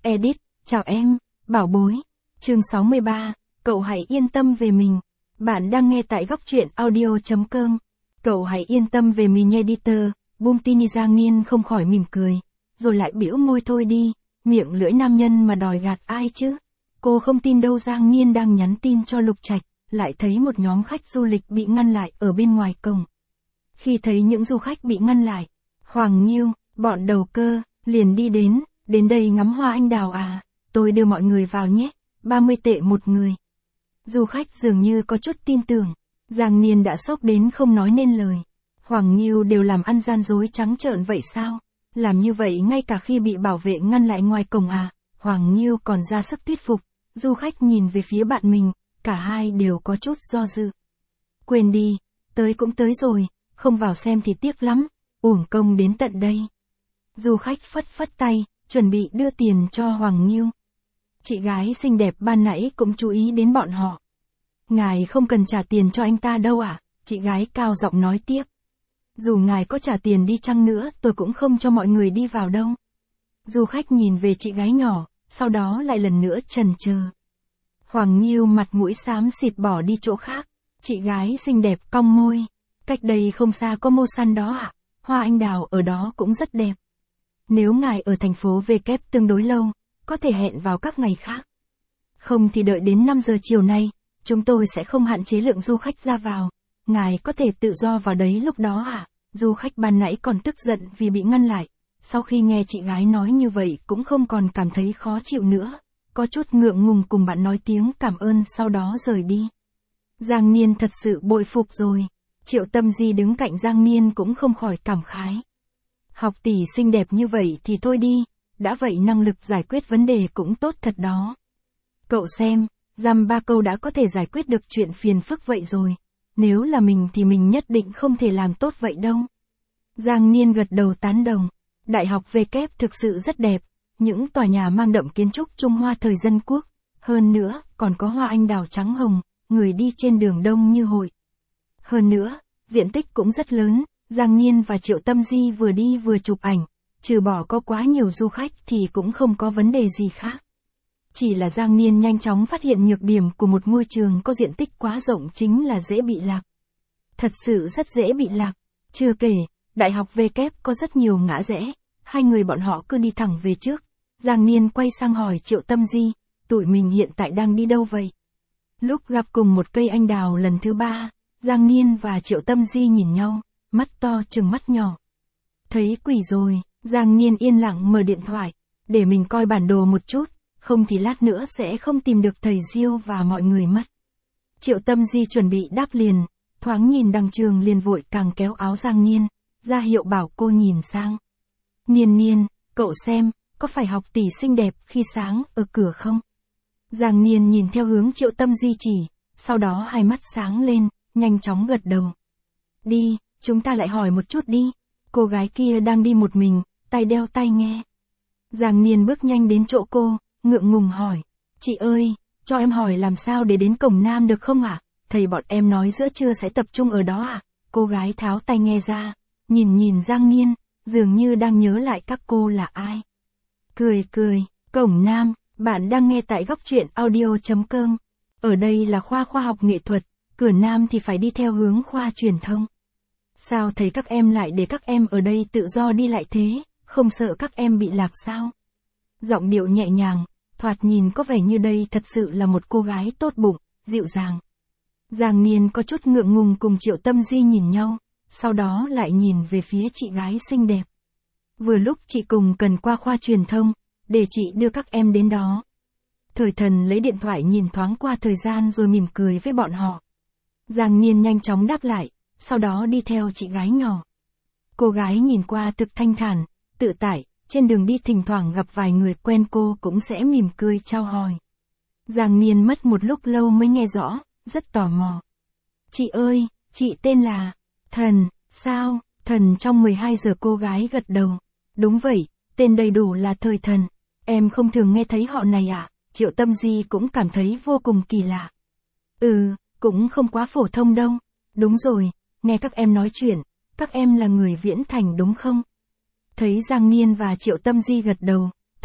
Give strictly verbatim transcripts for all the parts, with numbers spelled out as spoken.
Edit, chào em, bảo bối. Chương sáu mươi ba, cậu hãy yên tâm về mình. Bạn đang nghe tại góc truyện audio chấm com. Cậu hãy yên tâm về mình editor, Bumtini Giang Niên không khỏi mỉm cười. Rồi lại bĩu môi thôi đi, miệng lưỡi nam nhân mà đòi gạt ai chứ. Cô không tin đâu. Giang Niên đang nhắn tin cho Lục Trạch, lại thấy một nhóm khách du lịch bị ngăn lại ở bên ngoài cổng. Khi thấy những du khách bị ngăn lại, Hoàng Nhiêu, bọn đầu cơ, liền đi đến, đến đây ngắm hoa anh đào à, tôi đưa mọi người vào nhé, ba mươi tệ một người. Du khách dường như có chút tin tưởng, Giang Niên đã sốc đến không nói nên lời. Hoàng Nhiêu đều làm ăn gian dối trắng trợn vậy sao? Làm như vậy ngay cả khi bị bảo vệ ngăn lại ngoài cổng à? Hoàng Nhiêu còn ra sức thuyết phục, du khách nhìn về phía bạn mình, cả hai đều có chút do dự. Quên đi, tới cũng tới rồi, không vào xem thì tiếc lắm, uổng công đến tận đây. Du khách phất phất tay, chuẩn bị đưa tiền cho Hoàng Nhiêu. Chị gái xinh đẹp ban nãy cũng chú ý đến bọn họ. Ngài không cần trả tiền cho anh ta đâu ạ, à? Chị gái cao giọng nói tiếp. Dù ngài có trả tiền đi chăng nữa tôi cũng không cho mọi người đi vào đâu. Du khách nhìn về chị gái nhỏ, sau đó lại lần nữa chần chờ. Hoàng Nhiêu mặt mũi xám xịt bỏ đi chỗ khác. Chị gái xinh đẹp cong môi. Cách đây không xa có mô săn đó ạ, à? Hoa anh đào ở đó cũng rất đẹp. Nếu ngài ở thành phố V kép tương đối lâu, có thể hẹn vào các ngày khác. Không thì đợi đến năm giờ chiều nay, chúng tôi sẽ không hạn chế lượng du khách ra vào. Ngài có thể tự do vào đấy lúc đó à? Du khách ban nãy còn tức giận vì bị ngăn lại. Sau khi nghe chị gái nói như vậy cũng không còn cảm thấy khó chịu nữa. Có chút ngượng ngùng cùng bạn nói tiếng cảm ơn sau đó rời đi. Giang Niên thật sự bội phục rồi. Triệu Tâm Di đứng cạnh Giang Niên cũng không khỏi cảm khái. Học tỷ xinh đẹp như vậy thì thôi đi, đã vậy năng lực giải quyết vấn đề cũng tốt thật đó. Cậu xem, dăm ba câu đã có thể giải quyết được chuyện phiền phức vậy rồi. Nếu là mình thì mình nhất định không thể làm tốt vậy đâu. Giang Niên gật đầu tán đồng. Đại học V kép thực sự rất đẹp, những tòa nhà mang đậm kiến trúc Trung Hoa thời dân quốc. Hơn nữa, còn có hoa anh đào trắng hồng, người đi trên đường đông như hội. Hơn nữa, diện tích cũng rất lớn, Giang Niên và Triệu Tâm Di vừa đi vừa chụp ảnh, trừ bỏ có quá nhiều du khách thì cũng không có vấn đề gì khác. Chỉ là Giang Niên nhanh chóng phát hiện nhược điểm của một ngôi trường có diện tích quá rộng chính là dễ bị lạc. Thật sự rất dễ bị lạc. Chưa kể, Đại học V kép có rất nhiều ngã rẽ, hai người bọn họ cứ đi thẳng về trước. Giang Niên quay sang hỏi Triệu Tâm Di, tụi mình hiện tại đang đi đâu vậy? Lúc gặp cùng một cây anh đào lần thứ ba, Giang Niên và Triệu Tâm Di nhìn nhau, mắt to trừng mắt nhỏ. Thấy quỷ rồi, Giang Niên yên lặng mở điện thoại, để mình coi bản đồ một chút, không thì lát nữa sẽ không tìm được thầy Diêu và mọi người mất. Triệu Tâm Di chuẩn bị đáp liền, thoáng nhìn đằng trường liền vội càng kéo áo Giang Niên, ra hiệu bảo cô nhìn sang. Niên Niên, cậu xem, có phải học tỷ xinh đẹp khi sáng ở cửa không? Giang Niên nhìn theo hướng Triệu Tâm Di chỉ, sau đó hai mắt sáng lên, nhanh chóng gật đầu. Đi, chúng ta lại hỏi một chút đi. Cô gái kia đang đi một mình, tay đeo tai nghe. Giang Niên bước nhanh đến chỗ cô, ngượng ngùng hỏi. Chị ơi, cho em hỏi làm sao để đến cổng Nam được không ạ? À? Thầy bọn em nói giữa trưa sẽ tập trung ở đó à? Cô gái tháo tai nghe ra, nhìn nhìn Giang Niên, dường như đang nhớ lại các cô là ai. Cười cười, cổng Nam, bạn đang nghe tại góc truyện audio chấm com. Ở đây là khoa khoa học nghệ thuật, cửa Nam thì phải đi theo hướng khoa truyền thông. Sao thấy các em lại để các em ở đây tự do đi lại thế, không sợ các em bị lạc sao? Giọng điệu nhẹ nhàng, thoạt nhìn có vẻ như đây thật sự là một cô gái tốt bụng, dịu dàng. Giang Niên có chút ngượng ngùng cùng Triệu Tâm Di nhìn nhau, sau đó lại nhìn về phía chị gái xinh đẹp. Vừa lúc chị cùng cần qua khoa truyền thông, để chị đưa các em đến đó. Thời Thần lấy điện thoại nhìn thoáng qua thời gian rồi mỉm cười với bọn họ. Giang Niên nhanh chóng đáp lại, sau đó đi theo chị gái nhỏ. Cô gái nhìn qua thực thanh thản, tự tại, trên đường đi thỉnh thoảng gặp vài người quen cô cũng sẽ mỉm cười chào hỏi. Giang Niên mất một lúc lâu mới nghe rõ, rất tò mò. Chị ơi, chị tên là Thần, sao? Thần trong mười hai giờ cô gái gật đầu. Đúng vậy, tên đầy đủ là Thời Thần. Em không thường nghe thấy họ này à? Triệu Tâm Di cũng cảm thấy vô cùng kỳ lạ. Ừ, cũng không quá phổ thông đâu. Đúng rồi, nghe các em nói chuyện, các em là người Viễn Thành đúng không? Thấy Giang Niên và Triệu Tâm Di gật đầu,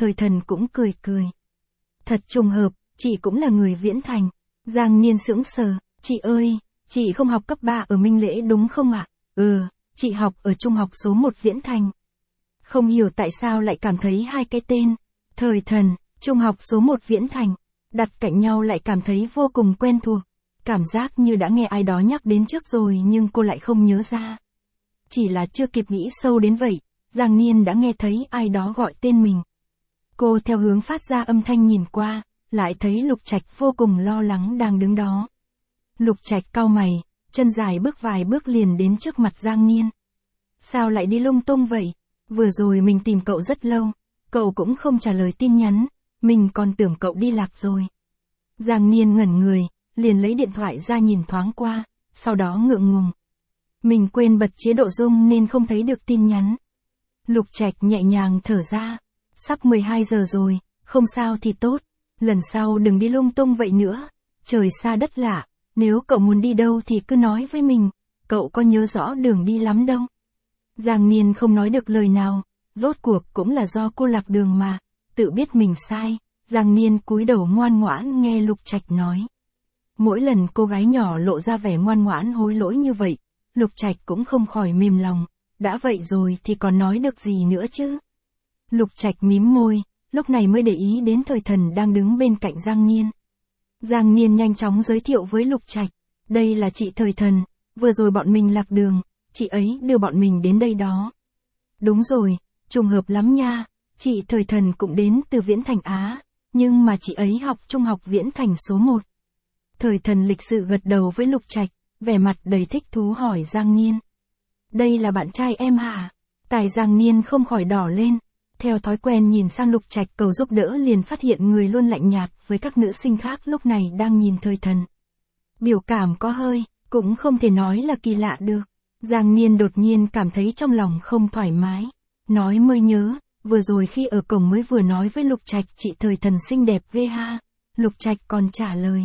Thời thần cũng cười cười. Thật trùng hợp, chị cũng là người Viễn Thành. Giang Niên sững sờ, chị ơi, chị không học cấp ba ở Minh Lễ đúng không ạ? Ừ, chị học ở trung học số một Viễn Thành. Không hiểu tại sao lại cảm thấy hai cái tên, Thời thần, trung học số một Viễn Thành, đặt cạnh nhau lại cảm thấy vô cùng quen thuộc. Cảm giác như đã nghe ai đó nhắc đến trước rồi nhưng cô lại không nhớ ra. Chỉ là chưa kịp nghĩ sâu đến vậy, Giang Niên đã nghe thấy ai đó gọi tên mình. Cô theo hướng phát ra âm thanh nhìn qua, lại thấy Lục Trạch vô cùng lo lắng đang đứng đó. Lục Trạch cau mày, chân dài bước vài bước liền đến trước mặt Giang Niên. Sao lại đi lung tung vậy? Vừa rồi mình tìm cậu rất lâu, cậu cũng không trả lời tin nhắn, mình còn tưởng cậu đi lạc rồi. Giang Niên ngẩn người, liền lấy điện thoại ra nhìn thoáng qua, sau đó ngượng ngùng. Mình quên bật chế độ rung nên không thấy được tin nhắn. Lục Trạch nhẹ nhàng thở ra. Sắp mười hai giờ rồi, không sao thì tốt. Lần sau đừng đi lung tung vậy nữa. Trời xa đất lạ, nếu cậu muốn đi đâu thì cứ nói với mình. Cậu có nhớ rõ đường đi lắm đâu. Giang Niên không nói được lời nào. Rốt cuộc cũng là do cô lạc đường mà. Tự biết mình sai. Giang Niên cúi đầu ngoan ngoãn nghe Lục Trạch nói. Mỗi lần cô gái nhỏ lộ ra vẻ ngoan ngoãn hối lỗi như vậy, Lục Trạch cũng không khỏi mềm lòng. Đã vậy rồi thì còn nói được gì nữa chứ? Lục Trạch mím môi, lúc này mới để ý đến Thời thần đang đứng bên cạnh Giang Niên. Giang Niên nhanh chóng giới thiệu với Lục Trạch. Đây là chị Thời thần, vừa rồi bọn mình lạc đường, chị ấy đưa bọn mình đến đây đó. Đúng rồi, trùng hợp lắm nha, chị Thời thần cũng đến từ Viễn Thành Á, nhưng mà chị ấy học trung học Viễn Thành số một. Thời thần lịch sự gật đầu với Lục Trạch, vẻ mặt đầy thích thú hỏi Giang Niên. Đây là bạn trai em hả? Tài Giang Niên không khỏi đỏ lên. Theo thói quen nhìn sang Lục Trạch cầu giúp đỡ liền phát hiện người luôn lạnh nhạt với các nữ sinh khác lúc này đang nhìn Thời thần. Biểu cảm có hơi, cũng không thể nói là kỳ lạ được. Giang Niên đột nhiên cảm thấy trong lòng không thoải mái. Nói mới nhớ, vừa rồi khi ở cổng mới vừa nói với Lục Trạch chị Thời thần xinh đẹp ghê ha. Lục Trạch còn trả lời.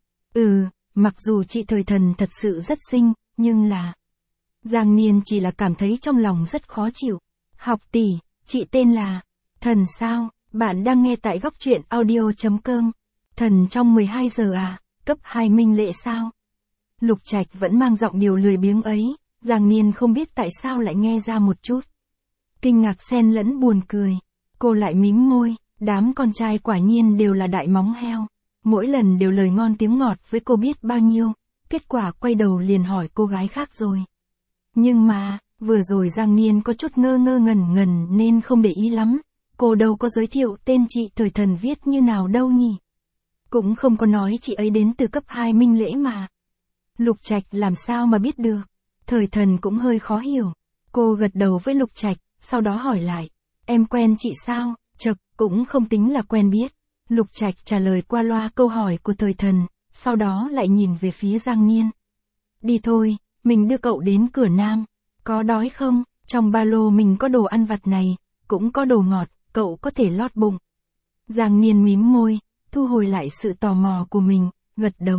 Ừ, mặc dù chị Thời thần thật sự rất xinh, nhưng là... Giang Niên chỉ là cảm thấy trong lòng rất khó chịu. Học tỷ, chị tên là... Thần sao? Bạn đang nghe tại góc truyện audio chấm com. Thần trong mười hai giờ à? Cấp hai Minh Lễ sao? Lục Trạch vẫn mang giọng điều lười biếng ấy. Giang Niên không biết tại sao lại nghe ra một chút kinh ngạc xen lẫn buồn cười. Cô lại mím môi. Đám con trai quả nhiên đều là đại móng heo. Mỗi lần đều lời ngon tiếng ngọt với cô biết bao nhiêu. Kết quả quay đầu liền hỏi cô gái khác rồi. Nhưng mà, vừa rồi Giang Niên có chút ngơ ngơ ngẩn ngẩn nên không để ý lắm. Cô đâu có giới thiệu tên chị Thời thần viết như nào đâu nhỉ. Cũng không có nói chị ấy đến từ cấp hai Minh Lễ mà. Lục Trạch làm sao mà biết được. Thời thần cũng hơi khó hiểu. Cô gật đầu với Lục Trạch, sau đó hỏi lại. Em quen chị sao? Chật, cũng không tính là quen biết. Lục Trạch trả lời qua loa câu hỏi của Thời thần, sau đó lại nhìn về phía Giang Niên. Đi thôi, mình đưa cậu đến cửa Nam. Có đói không? Trong ba lô mình có đồ ăn vặt này, cũng có đồ ngọt, cậu có thể lót bụng. Giang Niên mím môi, thu hồi lại sự tò mò của mình, gật đầu.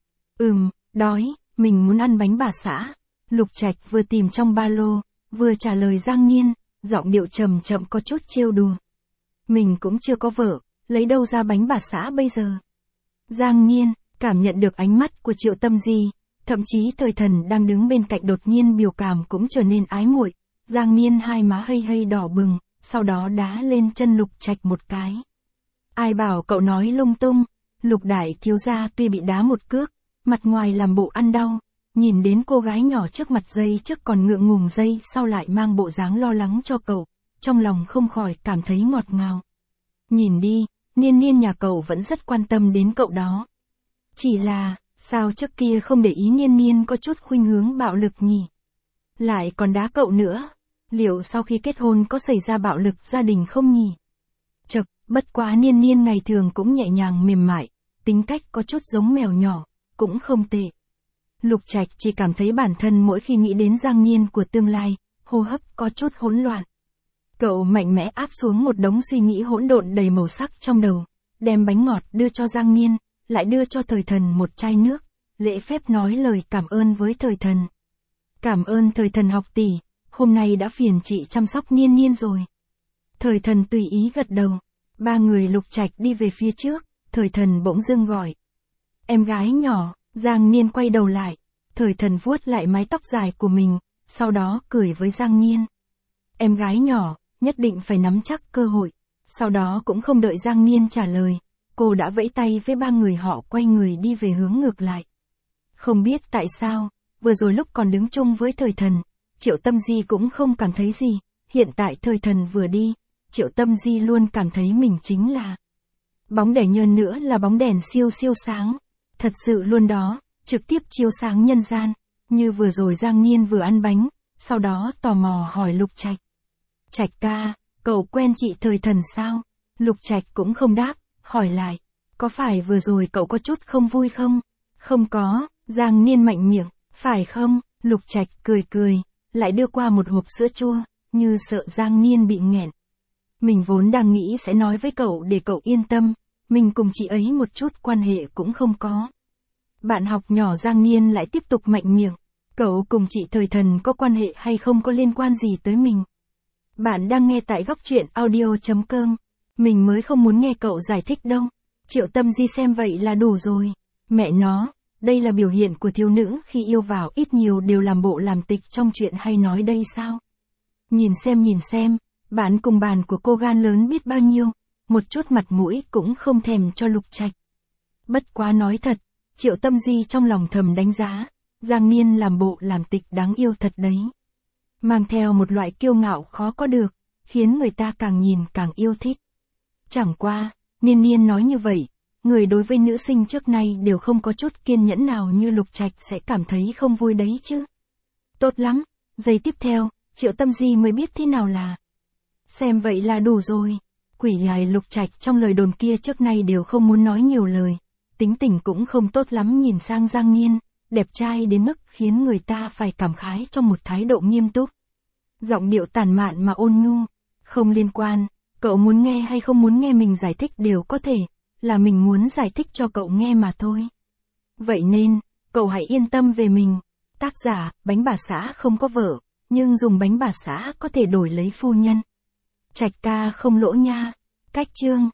Ừm, đói, mình muốn ăn bánh bà xã. Lục Trạch vừa tìm trong ba lô, vừa trả lời Giang Niên, giọng điệu trầm chậm có chút trêu đùa. Mình cũng chưa có vợ, lấy đâu ra bánh bà xã bây giờ. Giang Niên, cảm nhận được ánh mắt của Triệu Tâm Di, thậm chí Thời thần đang đứng bên cạnh đột nhiên biểu cảm cũng trở nên ái muội. Giang Niên hai má hây hây đỏ bừng, sau đó đá lên chân Lục Trạch một cái. Ai bảo cậu nói lung tung, Lục đại thiếu gia tuy bị đá một cước, mặt ngoài làm bộ ăn đau, nhìn đến cô gái nhỏ trước mặt giây trước còn ngượng ngùng giây sau lại mang bộ dáng lo lắng cho cậu, trong lòng không khỏi cảm thấy ngọt ngào. Nhìn đi, Niên Niên nhà cậu vẫn rất quan tâm đến cậu đó. Chỉ là, sao trước kia không để ý Niên Niên có chút khuynh hướng bạo lực nhỉ? Lại còn đá cậu nữa, liệu sau khi kết hôn có xảy ra bạo lực gia đình không nhỉ? Chật, bất quá Niên Niên ngày thường cũng nhẹ nhàng mềm mại, tính cách có chút giống mèo nhỏ, cũng không tệ. Lục Trạch chỉ cảm thấy bản thân mỗi khi nghĩ đến Giang Niên của tương lai, hô hấp có chút hỗn loạn. Cậu mạnh mẽ áp xuống một đống suy nghĩ hỗn độn đầy màu sắc trong đầu, đem bánh ngọt đưa cho Giang Niên, lại đưa cho Thời thần một chai nước, lễ phép nói lời cảm ơn với Thời thần. Cảm ơn Thời thần học tỷ, hôm nay đã phiền chị chăm sóc Niên Niên rồi. Thời thần tùy ý gật đầu. Ba người Lục Trạch đi về phía trước, Thời Thần bỗng dưng gọi. Em gái nhỏ, Giang Niên quay đầu lại. Thời Thần vuốt lại mái tóc dài của mình, sau đó cười với Giang Niên. Em gái nhỏ, nhất định phải nắm chắc cơ hội. Sau đó cũng không đợi Giang Niên trả lời, cô đã vẫy tay với ba người họ quay người đi về hướng ngược lại. Không biết tại sao, vừa rồi lúc còn đứng chung với Thời Thần, Triệu Tâm Di cũng không cảm thấy gì, hiện tại Thời Thần vừa đi, Triệu Tâm Di luôn cảm thấy mình chính là bóng đèn, nhơn nữa là bóng đèn siêu siêu sáng, thật sự luôn đó, trực tiếp chiếu sáng nhân gian, như vừa rồi Giang Niên vừa ăn bánh, sau đó tò mò hỏi Lục Trạch. Trạch ca, cậu quen chị Thời Thần sao? Lục Trạch cũng không đáp, hỏi lại, có phải vừa rồi cậu có chút không vui không? Không có, Giang Niên mạnh miệng, phải không? Lục Trạch cười cười, lại đưa qua một hộp sữa chua, như sợ Giang Niên bị nghẹn. Mình vốn đang nghĩ sẽ nói với cậu để cậu yên tâm, mình cùng chị ấy một chút quan hệ cũng không có. Bạn học nhỏ Giang Niên lại tiếp tục mạnh miệng, cậu cùng chị Thời Thần có quan hệ hay không có liên quan gì tới mình. Bạn đang nghe tại góc truyện audio.com, mình mới không muốn nghe cậu giải thích đâu. Triệu Tâm Di xem vậy là đủ rồi. Mẹ nó, đây là biểu hiện của thiếu nữ khi yêu vào ít nhiều đều làm bộ làm tịch trong chuyện hay nói đây sao? Nhìn xem nhìn xem, bạn cùng bàn của cô gan lớn biết bao nhiêu, một chút mặt mũi cũng không thèm cho Lục Trạch. Bất quá nói thật, Triệu Tâm Di trong lòng thầm đánh giá, Giang Niên làm bộ làm tịch đáng yêu thật đấy. Mang theo một loại kiêu ngạo khó có được, khiến người ta càng nhìn càng yêu thích. Chẳng qua, Niên Niên nói như vậy, người đối với nữ sinh trước nay đều không có chút kiên nhẫn nào như Lục Trạch sẽ cảm thấy không vui đấy chứ. Tốt lắm, giây tiếp theo, Triệu Tâm Di mới biết thế nào là. Xem vậy là đủ rồi. Quỷ hài Lục Trạch trong lời đồn kia trước nay đều không muốn nói nhiều lời. Tính tình cũng không tốt lắm, nhìn sang Giang Niên, đẹp trai đến mức khiến người ta phải cảm khái trong một thái độ nghiêm túc. Giọng điệu tản mạn mà ôn nhu, không liên quan, cậu muốn nghe hay không muốn nghe mình giải thích đều có thể, là mình muốn giải thích cho cậu nghe mà thôi. Vậy nên, cậu hãy yên tâm về mình. Tác giả, bánh bà xã không có vợ, nhưng dùng bánh bà xã có thể đổi lấy phu nhân. Trạch ca không lỗ nha. Cách chương